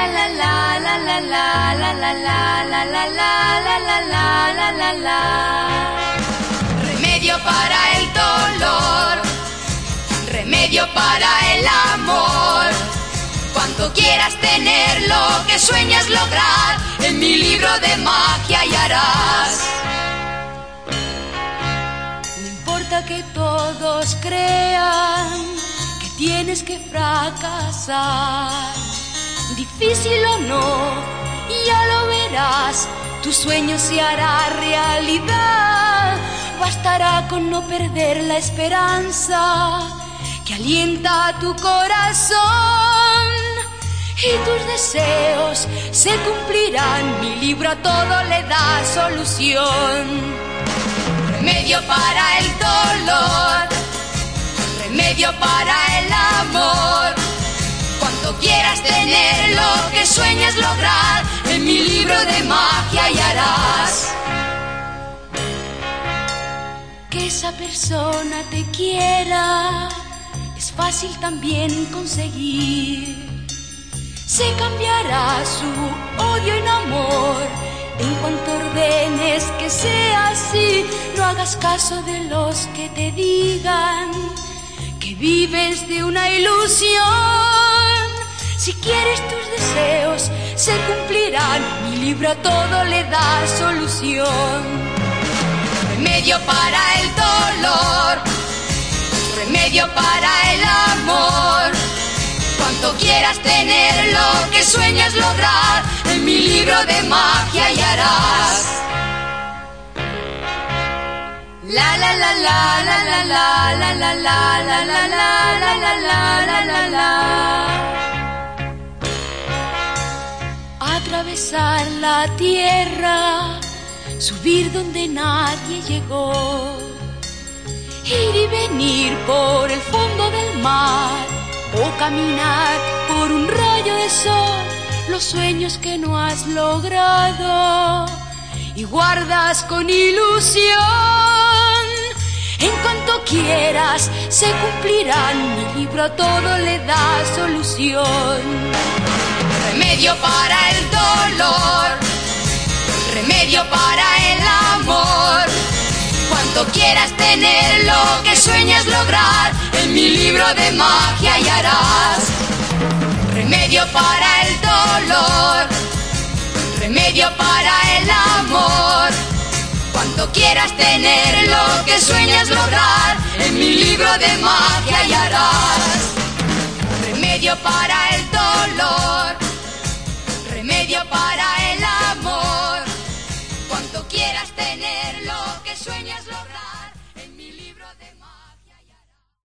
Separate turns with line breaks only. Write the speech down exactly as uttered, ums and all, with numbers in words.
la la la la la la la la la la la la la la la la la. Remedio para el dolor, remedio para el amor. Cuanto quieras tener lo que sueñas lograr, en mi libro de magia hallarás. No importa que todos crean que tienes que fracasar, difícil o no, ya lo verás, tu sueño se hará realidad. Bastará con no perder la esperanza que alienta a tu corazón, y tus deseos se cumplirán. Mi libro a todo le da solución. Remedio para el dolor, remedio para el amor. Cuanto quieras tener lo que sueñas lograr, en mi libro de magia hallarás. Que esa persona te quiera es fácil también conseguir. Se cambiará su odio en amor en cuanto ordenes que sea así. No hagas caso de los que te digan que vives de una ilusión. Si quieres, tus deseos se cumplirán. Mi libro a todo le da solución. Remedio para el dolor, remedio para el amor. Cuanto quieras tener lo que sueñas lograr, en mi libro de magia hallarás. La la la la la la la la la la la la la la la la la la. Atravesar la tierra, subir donde nadie llegó, ir y venir por el fondo del mar, o caminar por un rayo de sol. Los sueños que no has logrado y guardas con ilusión, en cuanto quieras se cumplirán. Mi libro a todo le da solución. Remedio para el dolor, remedio para el amor. Cuanto quieras tener lo que sueñas lograr, en mi libro de magia hallarás. Remedio para el dolor, remedio para el amor. Cuanto quieras tener lo que sueñas lograr, en mi libro de magia hallarás. Remedio para el dolor,